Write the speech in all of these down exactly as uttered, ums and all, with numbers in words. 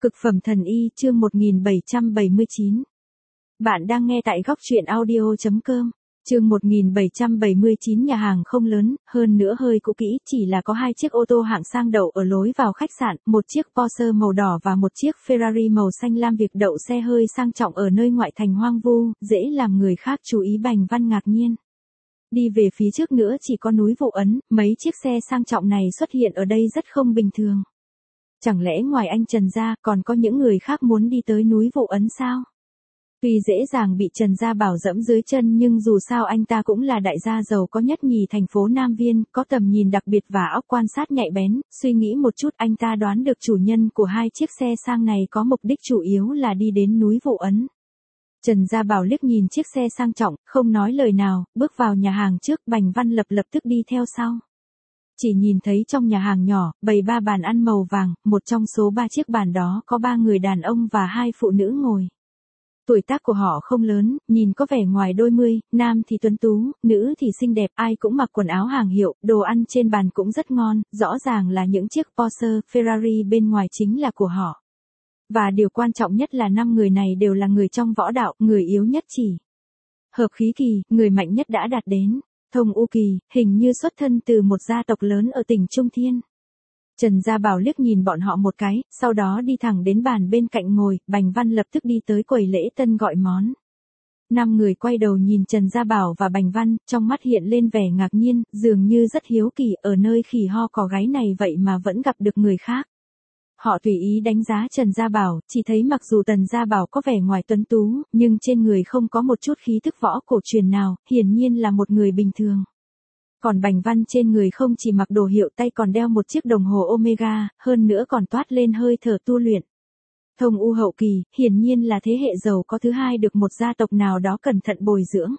Cực phẩm thần y chương một nghìn bảy trăm bảy mươi chín. Bạn đang nghe tại góc truyện audio chấm com. Chương một nghìn bảy trăm bảy mươi chín. Nhà hàng không lớn, hơn nữa hơi cũ kỹ, chỉ là có hai chiếc ô tô hạng sang đậu ở lối vào khách sạn, một chiếc Porsche màu đỏ và một chiếc Ferrari màu xanh lam. Việc đậu xe hơi sang trọng ở nơi ngoại thành hoang vu, dễ làm người khác chú ý. Bành Văn ngạc nhiên. Đi về phía trước nữa chỉ có núi Vụ Ấn, mấy chiếc xe sang trọng này xuất hiện ở đây rất không bình thường. Chẳng lẽ ngoài anh Trần ra, còn có những người khác muốn đi tới núi Vụ Ấn sao? Tuy dễ dàng bị Trần Gia Bảo dẫm dưới chân nhưng dù sao anh ta cũng là đại gia giàu có nhất nhì thành phố Nam Viên, có tầm nhìn đặc biệt và óc quan sát nhạy bén. Suy nghĩ một chút anh ta đoán được chủ nhân của hai chiếc xe sang này có mục đích chủ yếu là đi đến núi Vụ Ấn. Trần Gia Bảo liếc nhìn chiếc xe sang trọng, không nói lời nào, bước vào nhà hàng trước. Bành Văn Lập lập tức đi theo sau. Chỉ nhìn thấy trong nhà hàng nhỏ, bày ba bàn ăn màu vàng, một trong số ba chiếc bàn đó có ba người đàn ông và hai phụ nữ ngồi. Tuổi tác của họ không lớn, nhìn có vẻ ngoài đôi mươi, nam thì tuấn tú, nữ thì xinh đẹp, ai cũng mặc quần áo hàng hiệu, đồ ăn trên bàn cũng rất ngon, rõ ràng là những chiếc Porsche, Ferrari bên ngoài chính là của họ. Và điều quan trọng nhất là năm người này đều là người trong võ đạo, người yếu nhất chỉ. Hợp khí kỳ, người mạnh nhất đã đạt đến. Thông U Kỳ, hình như xuất thân từ một gia tộc lớn ở tỉnh Trung Thiên. Trần Gia Bảo liếc nhìn bọn họ một cái, sau đó đi thẳng đến bàn bên cạnh ngồi. Bành Văn lập tức đi tới quầy lễ tân gọi món. Năm người quay đầu nhìn Trần Gia Bảo và Bành Văn, trong mắt hiện lên vẻ ngạc nhiên, dường như rất hiếu kỳ, ở nơi khỉ ho cò gáy này vậy mà vẫn gặp được người khác. Họ tùy ý đánh giá Trần Gia Bảo, chỉ thấy mặc dù Trần Gia Bảo có vẻ ngoài tuấn tú, nhưng trên người không có một chút khí thức võ cổ truyền nào, hiển nhiên là một người bình thường. Còn Bành Văn trên người không chỉ mặc đồ hiệu, tay còn đeo một chiếc đồng hồ Omega, hơn nữa còn toát lên hơi thở tu luyện. Thông U hậu kỳ, hiển nhiên là thế hệ giàu có thứ hai được một gia tộc nào đó cẩn thận bồi dưỡng.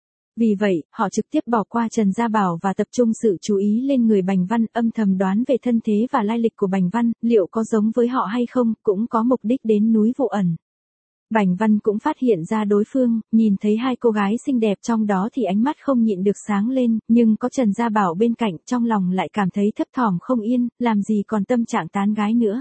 Vì vậy, họ trực tiếp bỏ qua Trần Gia Bảo và tập trung sự chú ý lên người Bành Văn, âm thầm đoán về thân thế và lai lịch của Bành Văn, liệu có giống với họ hay không, cũng có mục đích đến núi Vụ Ẩn. Bành Văn cũng phát hiện ra đối phương, nhìn thấy hai cô gái xinh đẹp trong đó thì ánh mắt không nhịn được sáng lên, nhưng có Trần Gia Bảo bên cạnh, trong lòng lại cảm thấy thấp thỏm không yên, làm gì còn tâm trạng tán gái nữa.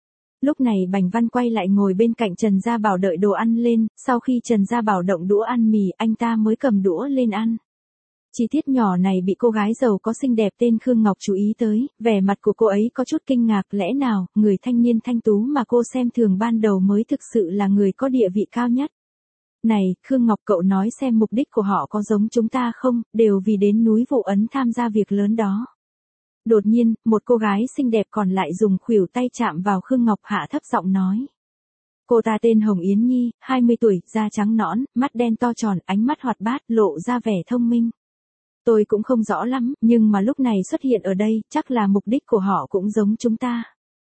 Lúc này Bành Văn quay lại ngồi bên cạnh Trần Gia Bảo đợi đồ ăn lên, sau khi Trần Gia Bảo động đũa ăn mì, anh ta mới cầm đũa lên ăn. Chi tiết nhỏ này bị cô gái giàu có xinh đẹp tên Khương Ngọc chú ý tới, vẻ mặt của cô ấy có chút kinh ngạc, lẽ nào, người thanh niên thanh tú mà cô xem thường ban đầu mới thực sự là người có địa vị cao nhất. Này, Khương Ngọc, cậu nói xem mục đích của họ có giống chúng ta không, đều vì đến núi Vụ Ấn tham gia việc lớn đó. Đột nhiên, một cô gái xinh đẹp còn lại dùng khuỷu tay chạm vào Khương Ngọc, hạ thấp giọng nói. Cô ta tên Hồng Yến Nhi, hai mươi tuổi, da trắng nõn, mắt đen to tròn, ánh mắt hoạt bát, lộ ra vẻ thông minh. Tôi cũng không rõ lắm, nhưng mà lúc này xuất hiện ở đây, chắc là mục đích của họ cũng giống chúng ta.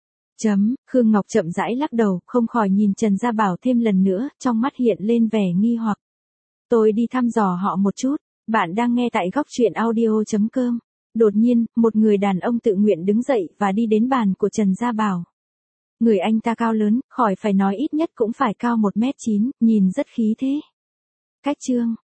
Chấm, Khương Ngọc chậm rãi lắc đầu, không khỏi nhìn Trần Gia Bảo thêm lần nữa, trong mắt hiện lên vẻ nghi hoặc. Tôi đi thăm dò họ một chút, bạn đang nghe tại góc truyện audio chấm com. Đột nhiên, một người đàn ông tự nguyện đứng dậy và đi đến bàn của Trần Gia Bảo. Người anh ta cao lớn, khỏi phải nói ít nhất cũng phải cao một mét chín, nhìn rất khí thế. Cách chương.